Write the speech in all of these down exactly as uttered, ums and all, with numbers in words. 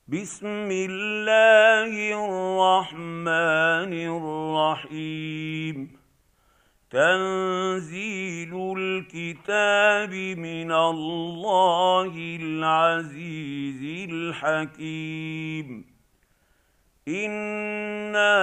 بسم الله الرحمن الرحيم. تنزيل الكتاب من الله العزيز الحكيم. إنا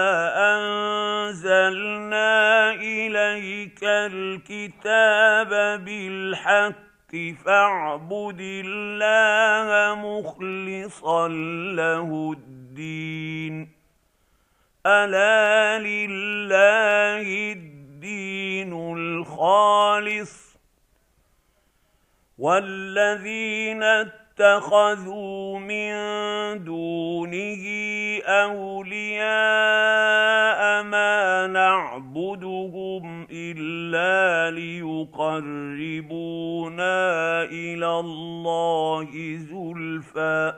أنزلنا إليك الكتاب بالحق فاعبد الله مخلصا له الدين. ألا لله الدين الخالص، والذين اتخذوا من دونه أولياء ما نعبدهم إلا ليقربونا إلى الله زلفى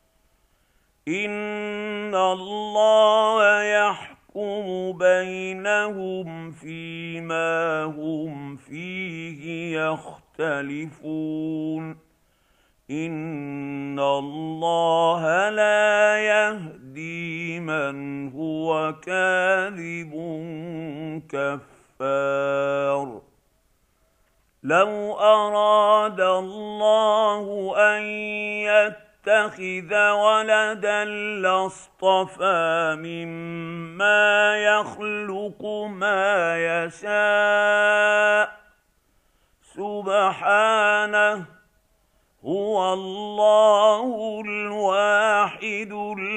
إن الله يحكم بينهم فيما هم فيه يختلفون. إن الله لا يهدي من هو كاذب كفار. لو أراد الله أن يتخذ ولدا لاصطفى مما يخلق ما يشاء سبحانه، هو الله الواحد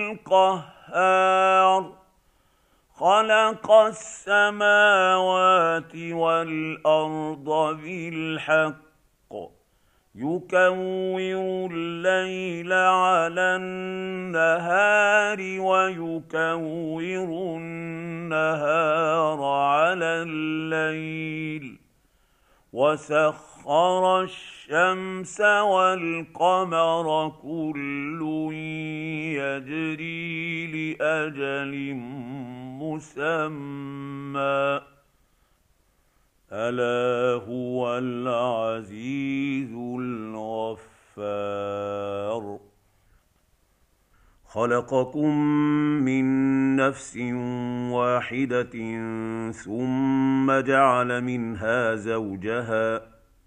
القهار. خلق السماوات والأرض بالحق يكور الليل على النهار ويكور النهار على الليل، وسخر الشمس والقمر كل يجري لأجل مسمى، ألا هو العزيز الغفار. خلقكم من نفس واحدة ثم جعل منها زوجها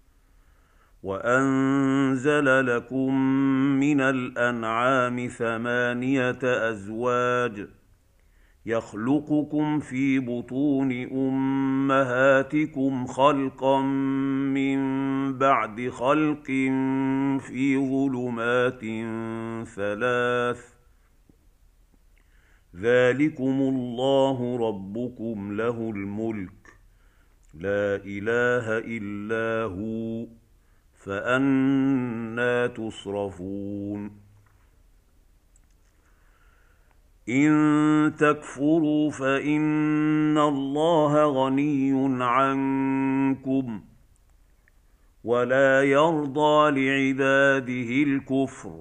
وأنزل لكم من الأنعام ثمانية أزواج يخلقكم في بطون أمهاتكم خلقا من بعد خلق في ظلمات ثلاث، ذلكم الله ربكم له الملك لا إله إلا هو، فأنى تصرفون. إن تكفروا فإن الله غني عنكم ولا يرضى لعباده الكفر،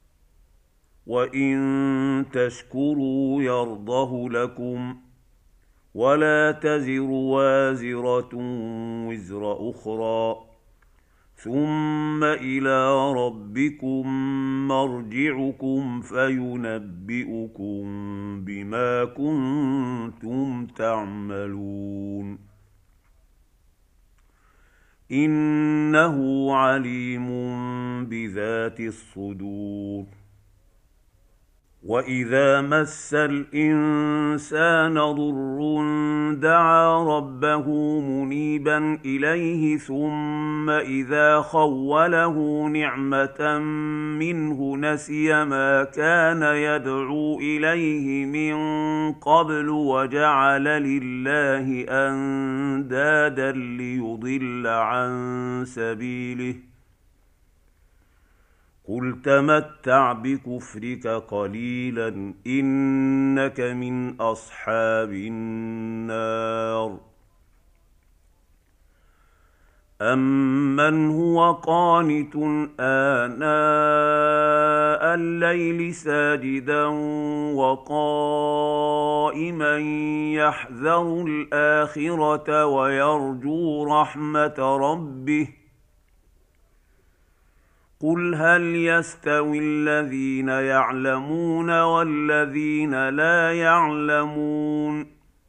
وإن تشكروا يرضه لكم ولا تزر وازرة وزر أخرى، ثم إلى ربكم مرجعكم فينبئكم بما كنتم تعملون. إنه عليم بذات الصدور. وإذا مس الإنسان ضر دعا ربه منيبا إليه ثم إذا خوله نعمة منه نسي ما كان يدعو إليه من قبل وجعل لله أندادا ليضل عن سبيله. قل تمتع بكفرك قليلا إنك من أصحاب النار. أمن هو قانت آناء الليل ساجدا وقائما يحذر الآخرة ويرجو رحمة ربه قل هل يستوي الذين يعلمون والذين لا يعلمون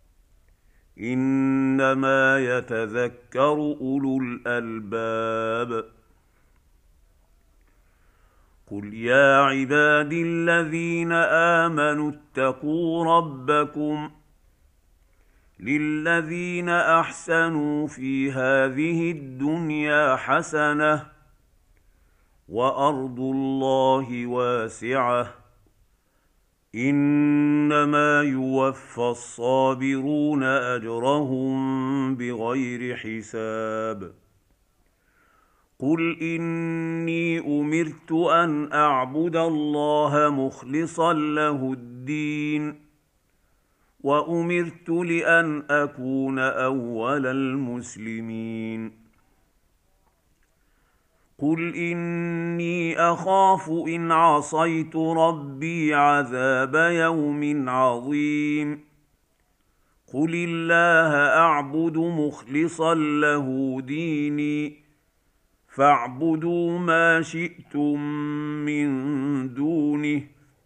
إنما يتذكر أولو الألباب قل يا عبادي الذين آمنوا اتقوا ربكم للذين أحسنوا في هذه الدنيا حسنة وأرض الله واسعة إنما يوفى الصابرون أجرهم بغير حساب قل إني أمرت أن أعبد الله مخلصا له الدين وأمرت لأن أكون أول المسلمين قل إني أخاف إن عصيت ربي عذاب يوم عظيم قل الله أعبد مخلصا له ديني فاعبدوا ما شئتم من دونه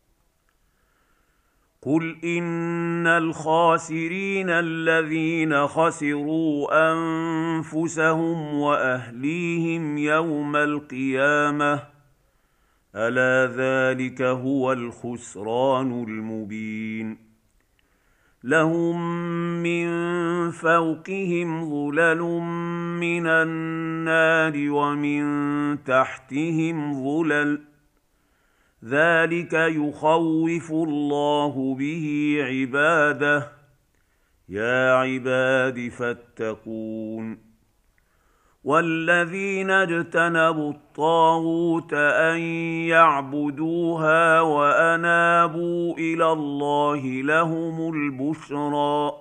قل إن الخاسرين الذين خسروا أنفسهم وأهليهم يوم القيامة ألا ذلك هو الخسران المبين لهم من فوقهم ظلل من النار ومن تحتهم ظلل ذلك يخوف الله به عباده يا عباد فاتقون والذين اجتنبوا الطاغوت أن يعبدوها وأنابوا إلى الله لهم البشرى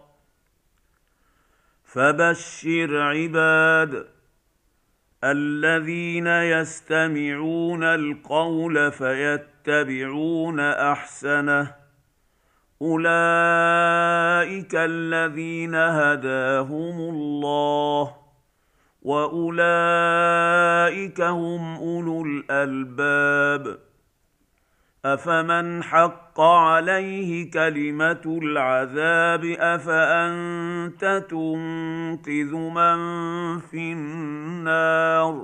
فبشر عباد الذين يستمعون القول فيتبعون أحسنه أولئك الذين هداهم الله وأولئك هم أولو الألباب أفمن حق عليه كلمة العذاب أفأنت تنقذ من في النار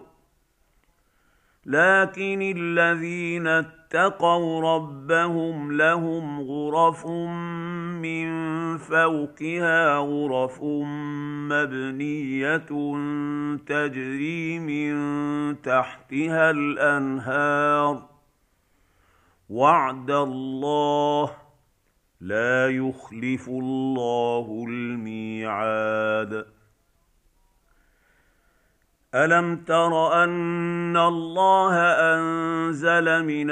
لكن الذين اتقوا ربهم لهم غرف من فوقها غرف مبنية تجري من تحتها الأنهار وعد الله لا يخلف الله الميعاد ألم تر أن الله أنزل من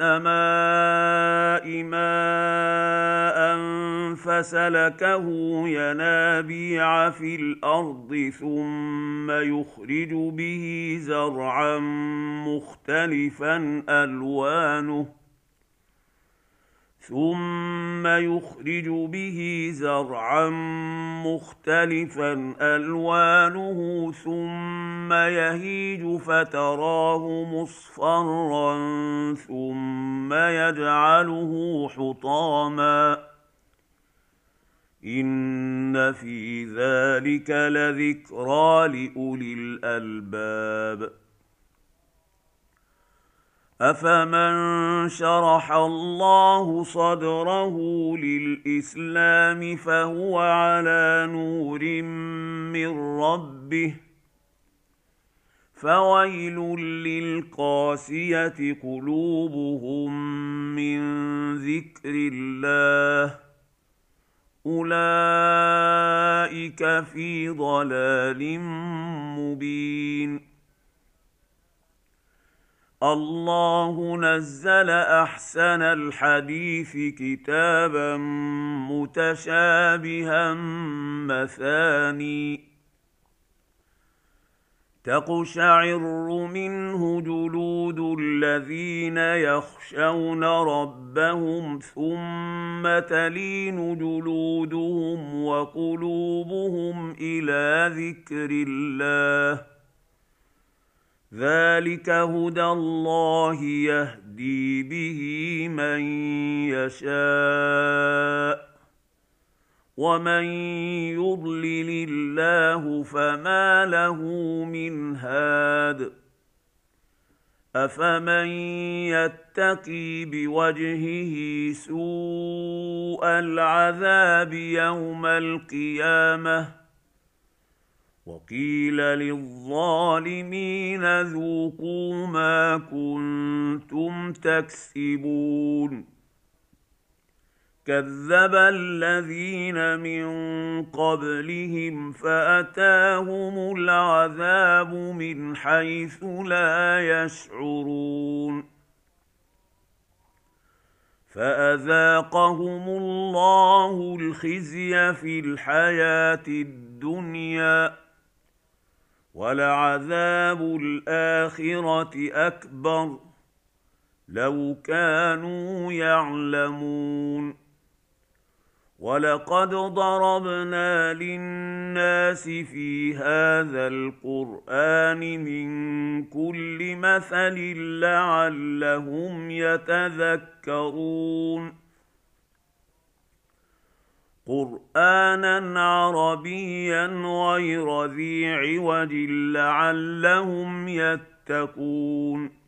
السماء ماء فسلكه ينابيع في الأرض ثم يخرج به زرعا مختلفا ألوانه ثم يخرج به زرعا مختلفا ألوانه ثم يهيج فتراه مصفرا ثم يجعله حطاما إن في ذلك لذكرى لأولي الألباب أفمن شرح الله صدره للإسلام فهو على نور من ربه فويل للقاسية قلوبهم من ذكر الله أولئك في ضلال مبين الله نزل أحسن الحديث كتابا متشابها مثاني تقشعر منه جلود الذين يخشون ربهم ثم تلين جلودهم وقلوبهم إلى ذكر الله ذلك هدى الله يهدي به من يشاء ومن يضلل الله فما له من هاد أفمن يتقي بوجهه سوء العذاب يوم القيامة وقيل للظالمين ذوقوا ما كنتم تكسبون كذب الذين من قبلهم فأتاهم العذاب من حيث لا يشعرون فأذاقهم الله الخزي في الحياة الدنيا ولعذاب الآخرة أكبر لو كانوا يعلمون ولقد ضربنا للناس في هذا القرآن من كل مثل لعلهم يتذكرون قرآنا عربيا غير ذي عوج لعلهم يتقون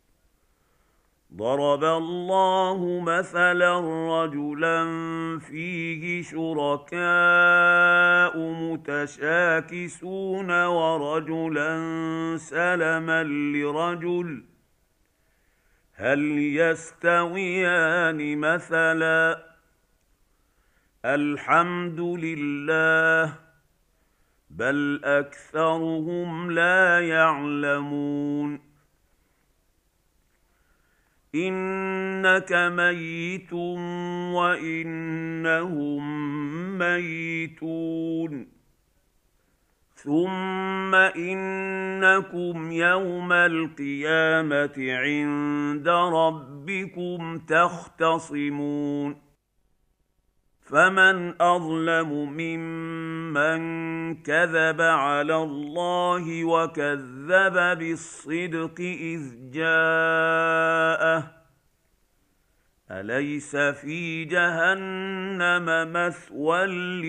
ضرب الله مثلا رجلا فيه شركاء متشاكسون ورجلا سلما لرجل هل يستويان مثلا الحمد لله بل أكثرهم لا يعلمون إنك ميت وإنهم ميتون ثم إنكم يوم القيامة عند ربكم تختصمون فمن أظلم ممن كذب على الله وكذب بالصدق إذ جاءه أليس في جهنم مثوى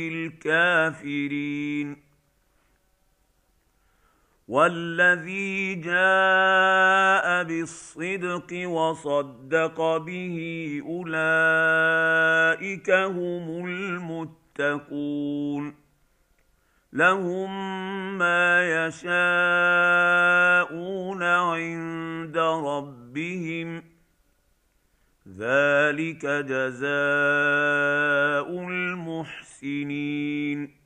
للكافرين والذي جاء بالصدق وصدق به أولئك هم المتقون لهم ما يشاءون عند ربهم ذلك جزاء المحسنين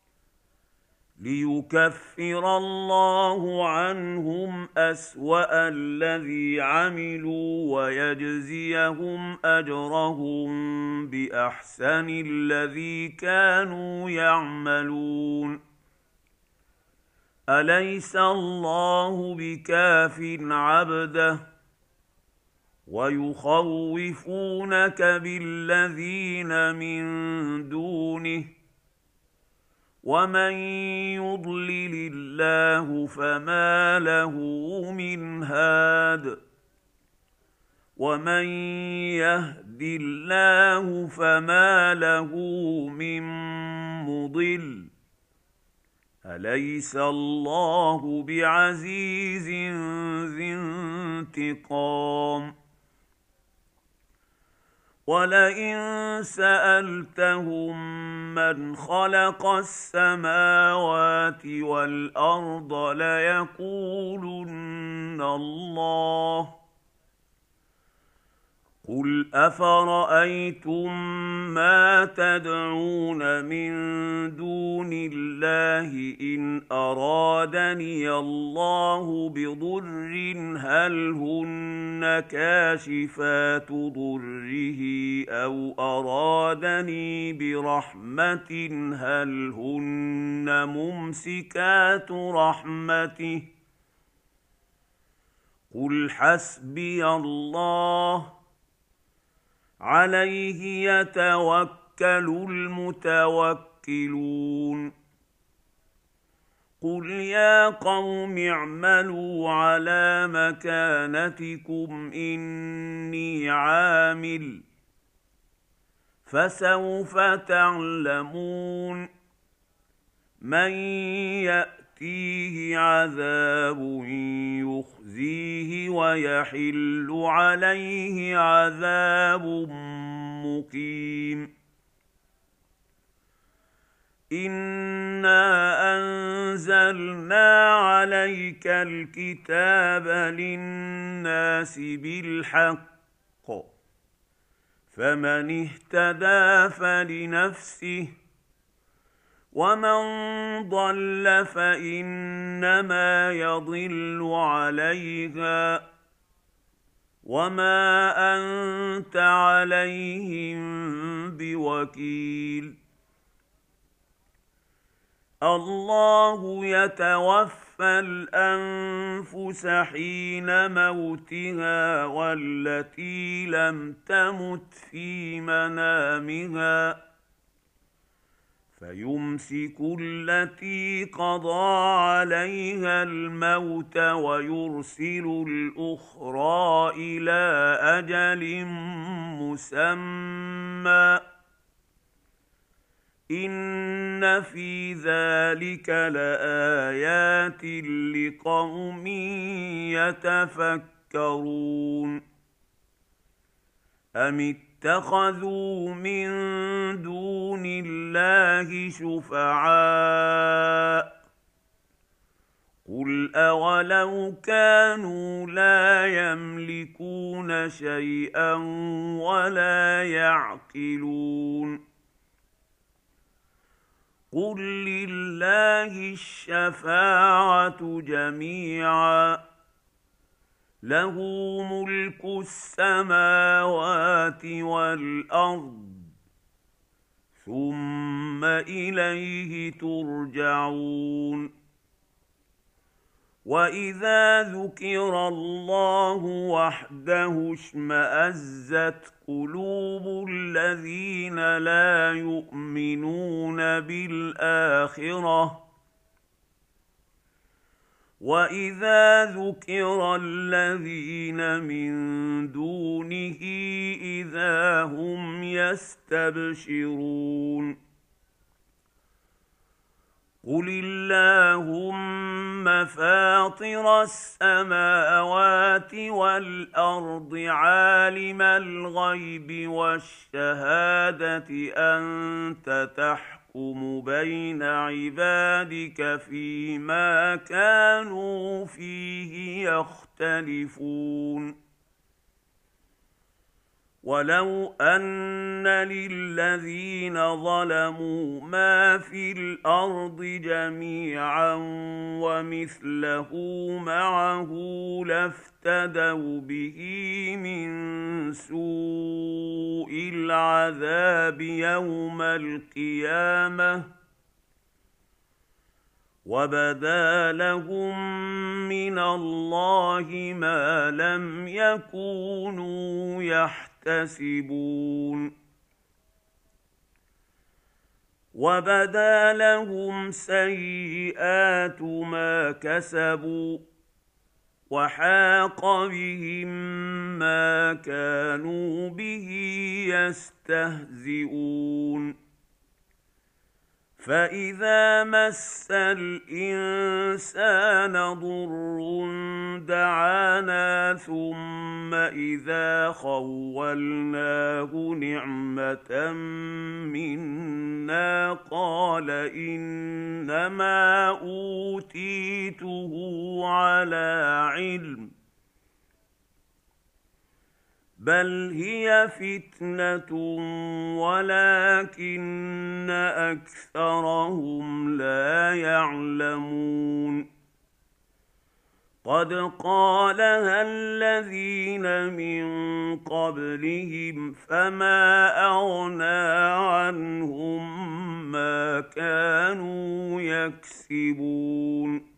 ليكفر الله عنهم أسوأ الذي عملوا ويجزيهم أجرهم بأحسن الذي كانوا يعملون أليس الله بكاف عبده ويخوفونك بالذين من دونه ومن يضلل الله فما له من هاد ومن يهد الله فما له من مضل أليس الله بعزيز ذي انتقام ولئن سألتهم من خلق السماوات والأرض ليقولن الله قل أفرأيتم ما تدعون من دون الله إن أرادني الله بضر هل هن كاشفات ضره أو أرادني برحمة هل هن ممسكات رحمته قل حسبي الله عليه يتوكل المتوكلون قل يا قوم اعملوا على مكانتكم إني عامل فسوف تعلمون من يأتيه عذاب يخزيه ويحل عليه عذاب مقيم إنا أنزلنا عليك الكتاب للناس بالحق فمن اهتدى فلنفسه ومن ضل فإنما يضل عليها وما أنت عليهم بوكيل الله يتوفى الأنفس حين موتها والتي لم تمت في منامها فيمسك التي قضى عليها الموت ويرسل الأخرى إلى أجل مسمى إن في ذلك لآيات لقوم يتفكرون أم اتخذوا من دون الله شفعاء قل أولو كانوا لا يملكون شيئا ولا يعقلون قل لله الشفاعة جميعا له ملك السماوات والأرض ثم إليه ترجعون وإذا ذكر الله وحده اشمأزت قلوب الذين لا يؤمنون بالآخرة وإذا ذكر الذين من دونه إذا هم يستبشرون قل اللهم فاطر السماوات والأرض عالم الغيب والشهادة أنت تحكم بين عبادك فيما كانوا فيه يختلفون ولو أن للذين ظلموا ما في الأرض جميعا ومثله معه لافتدوا به من سوء العذاب يوم القيامة وبدا لهم من الله ما لم يكونوا يحتسبون يحتسبون وبدا لهم سيئات ما كسبوا وحاق بهم ما كانوا به يستهزئون فإذا مس الإنسان ضر دعانا ثم إذا خولناه نعمة منا قال إنما أوتيته على علم بل هي فتنة ولكن أكثرهم لا يعلمون قد قالها الذين من قبلهم فما أغنى عنهم ما كانوا يكسبون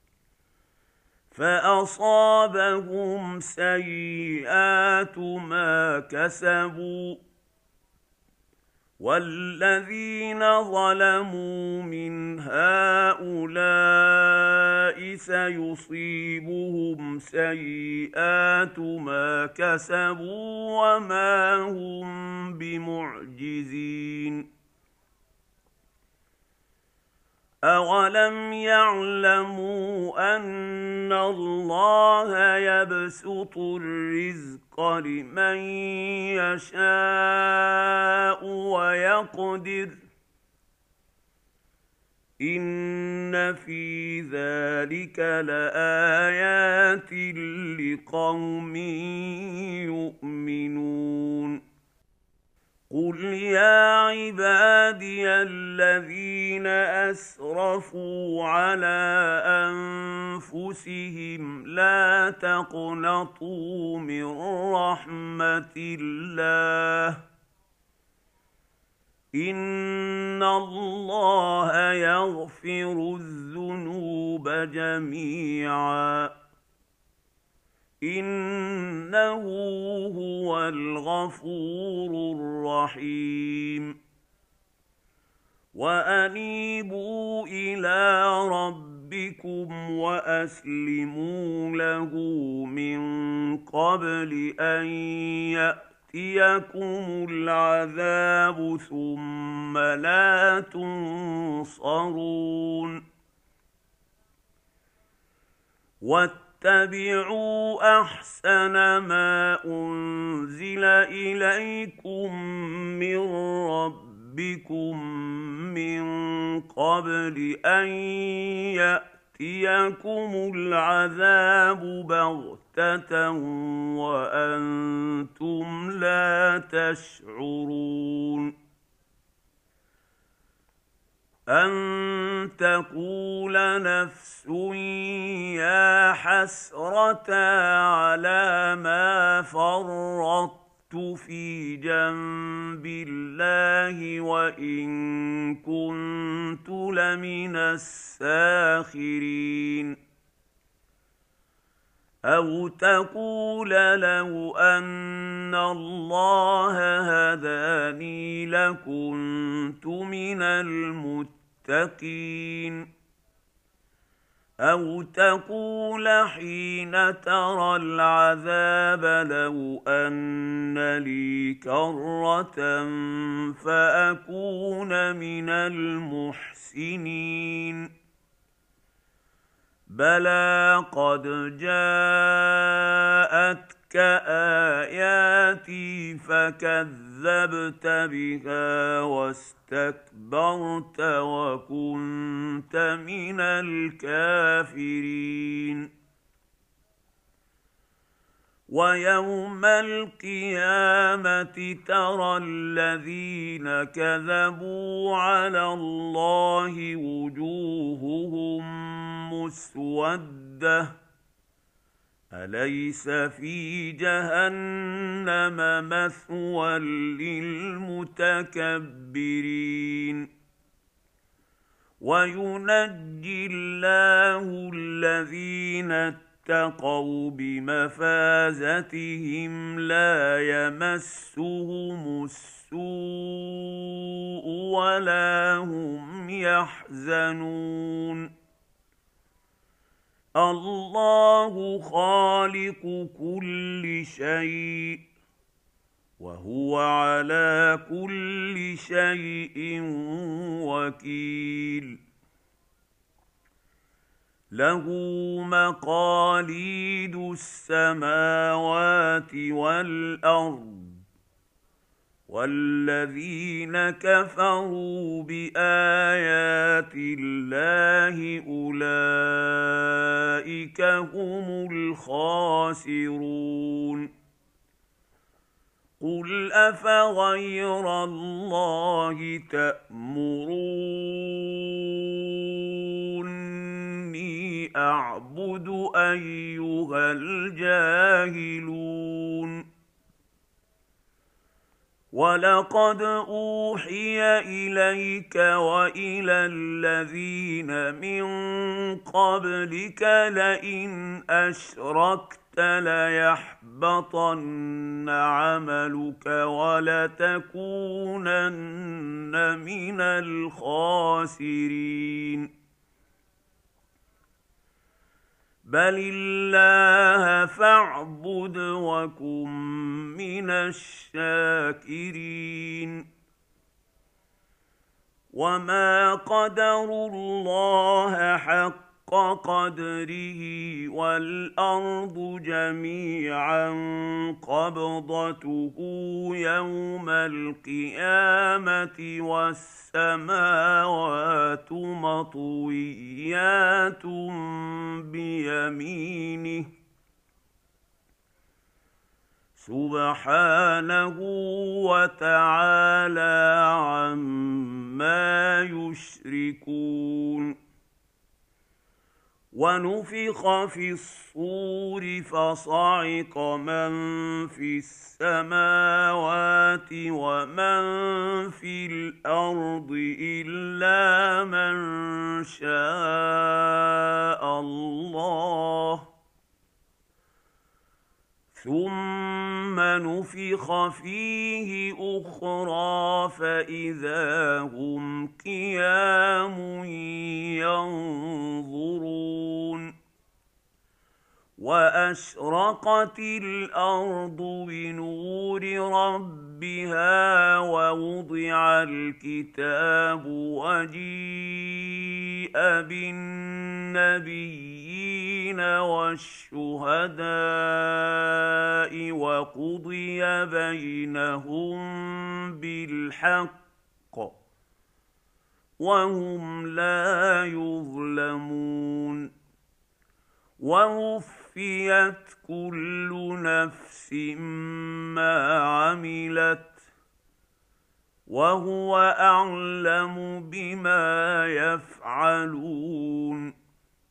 فأصابهم سيئات ما كسبوا والذين ظلموا من هؤلاء سيصيبهم سيئات ما كسبوا وما هم بمعجزين. أَوَلَمْ يَعْلَمُوا أَنَّ اللَّهَ يَبْسُطُ الرِّزْقَ لِمَن يَشَاءُ وَيَقْدِرُ ۚ إِنَّ فِي ذَلِكَ لَآيَاتٍ لِقَوْمٍ يُؤْمِنُونَ. قُلْ يَا عِبَادِيَ الَّذِينَ أَسْرَفُوا عَلَىٰ أَنفُسِهِمْ لَا تَقْنَطُوا مِن رَّحْمَةِ اللَّهِ ۚ إِنَّ اللَّهَ يَغْفِرُ الذُّنُوبَ جَمِيعًا ۚ إِنَّهُ هُوَ الْغَفُورُ الرَّحِيمُ. وَأَنِيبُوا إِلَىٰ رَبِّكُمْ وَأَسْلِمُوا لَهُ مِن قَبْلِ أَن يَأْتِيَكُمُ الْعَذَابُ ثُمَّ لَا تُنصَرُونَ. وَاتَّبِعُوا أَحْسَنَ مَا أُنزِلَ إِلَيْكُم مِّن رَّبِّكُم مِّن قَبْلِ أَن يَأْتِيَكُمُ الْعَذَابُ بَغْتَةً وَأَنتُمْ لَا تَشْعُرُونَ. أَن تَقُولَ نَفْسٌ يَا حَسْرَتَا عَلَىٰ مَا فَرَّطتُ فِي جَنبِ اللَّهِ وَإِن كُنتُ لَمِنَ السَّاخِرِينَ. أَوْ تَقُولَ لَوْ أَنَّ اللَّهَ هَدَانِي لَكُنتُ مِنَ الْمُتَّقِينَ. أَوْ تَقُولَ حِينَ تَرَى الْعَذَابَ لَوْ أَنَّ لِي كَرَّةً فَأَكُونَ مِنَ الْمُحْسِنِينَ. بَلَىٰ قَدْ جَاءَتْكَ آيَاتِي فَكَذَّبْتَ بِهَا وَاسْتَكْبَرْتَ وَكُنتَ مِنَ الْكَافِرِينَ. وَيَوْمَ الْقِيَامَةِ تَرَى الَّذِينَ كَذَبُوا عَلَى اللَّهِ وُجُوهُهُم مُّسْوَدَّةٌ ۚ أَلَيْسَ فِي جَهَنَّمَ مَثْوًى لِّلْمُتَكَبِّرِينَ. وَيُنَجِّي اللَّهُ الَّذِينَ اتَّقَوْا بِمَفَازَتِهِمْ لَا يَمَسُّهُمُ السُّوءُ وَلَا هُمْ يَحْزَنُونَ. اللَّهُ خَالِقُ كُلِّ شَيْءٍ وَهُوَ عَلَىٰ كُلِّ شَيْءٍ وَكِيلٌ. لَهُ مَقَالِيدُ السَّمَاوَاتِ وَالْأَرْضِ، وَالَّذِينَ كَفَرُوا بِآيَاتِ اللَّهِ أُولَٰئِكَ هُمُ الْخَاسِرُونَ. قُلْ أَفَغَيْرَ اللَّهِ تَأْمُرُونِّي أَعْبُدُ أَيُّهَا الْجَاهِلُونَ. وَلَقَدْ أُوحِيَ إِلَيْكَ وَإِلَى الَّذِينَ مِن قَبْلِكَ لَئِنْ أَشْرَكْتَ ليحبطن عملك ولتكونن من الخاسرين بل الله فاعبد وكن من الشاكرين وما قدروا الله حق قدره والأرض جميعا قبضته يوم القيامة والسماوات مطويات بيمينه سبحانه وتعالى عما يشركون ونفخ في الصور فصعق من في السماوات ومن في الأرض إلا من شاء الله ثم نفخ فيه أخرى فإذا هم قيام ينظرون وأشرقت الأرض بنور ربها ووضع الكتاب وجيء بالنبيين والشهداء وقضي بينهم بالحق وهم لا يظلمون ووفيت كل نفس ما عملت وهو أعلم بما يفعلون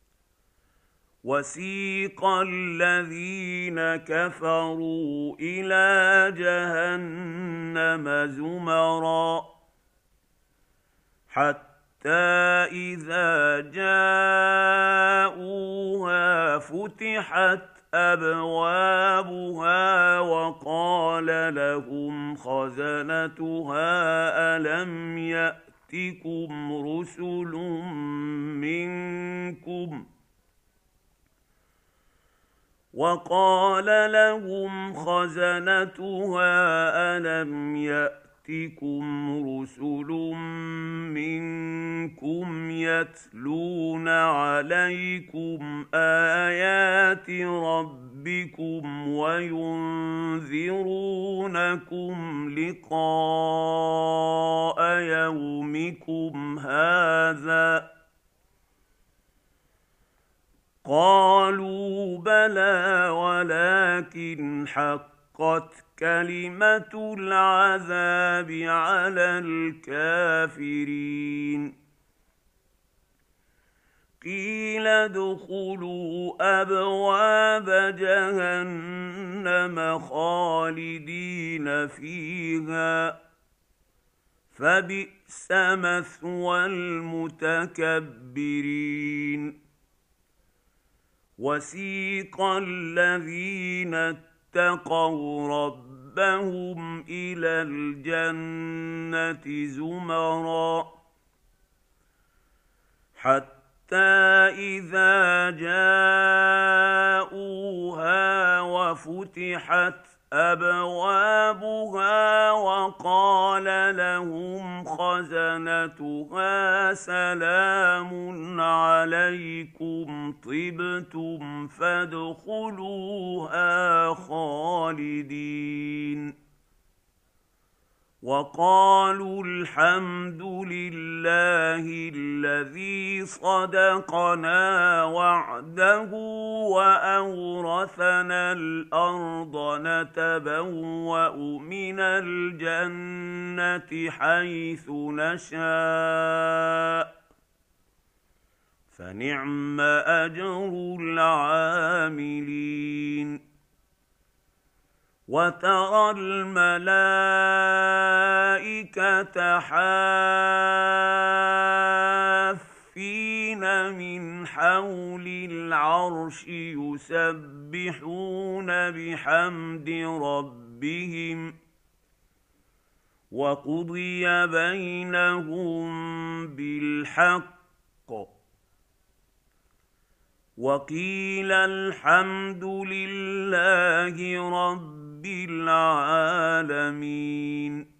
وسيق الذين كفروا إلى جهنم زمرا حتى إذا جاءوها فتحت أبوابها وقال لهم خزنتها ألم يأتكم رسل منكم وقال لهم خزنتها ألم يأتكم رسل منكم يتلون عليكم آيات ربكم وينذرونكم لقاء يومكم هذا قالوا بلى ولكن حقت كلمة العذاب على الكافرين قيل ادخلوا أبواب جهنم خالدين فيها فبئس مثوى المتكبرين وسيق الذين اتقوا ربهم إلى الجنة زمرا حتى إذا جاءوها وفتحت أبوابها وقال لهم خزنتها سلام عليكم طبتم فادخلوها خالدين وقالوا الحمد لله الذي صدقنا وعده وأورثنا الأرض نتبوأ من الجنة حيث نشاء فنعم أجر العاملين وترى الملائكة حافين من حول العرش يسبحون بحمد ربهم وقضي بينهم بالحق وقيل الحمد لله رب العالمين.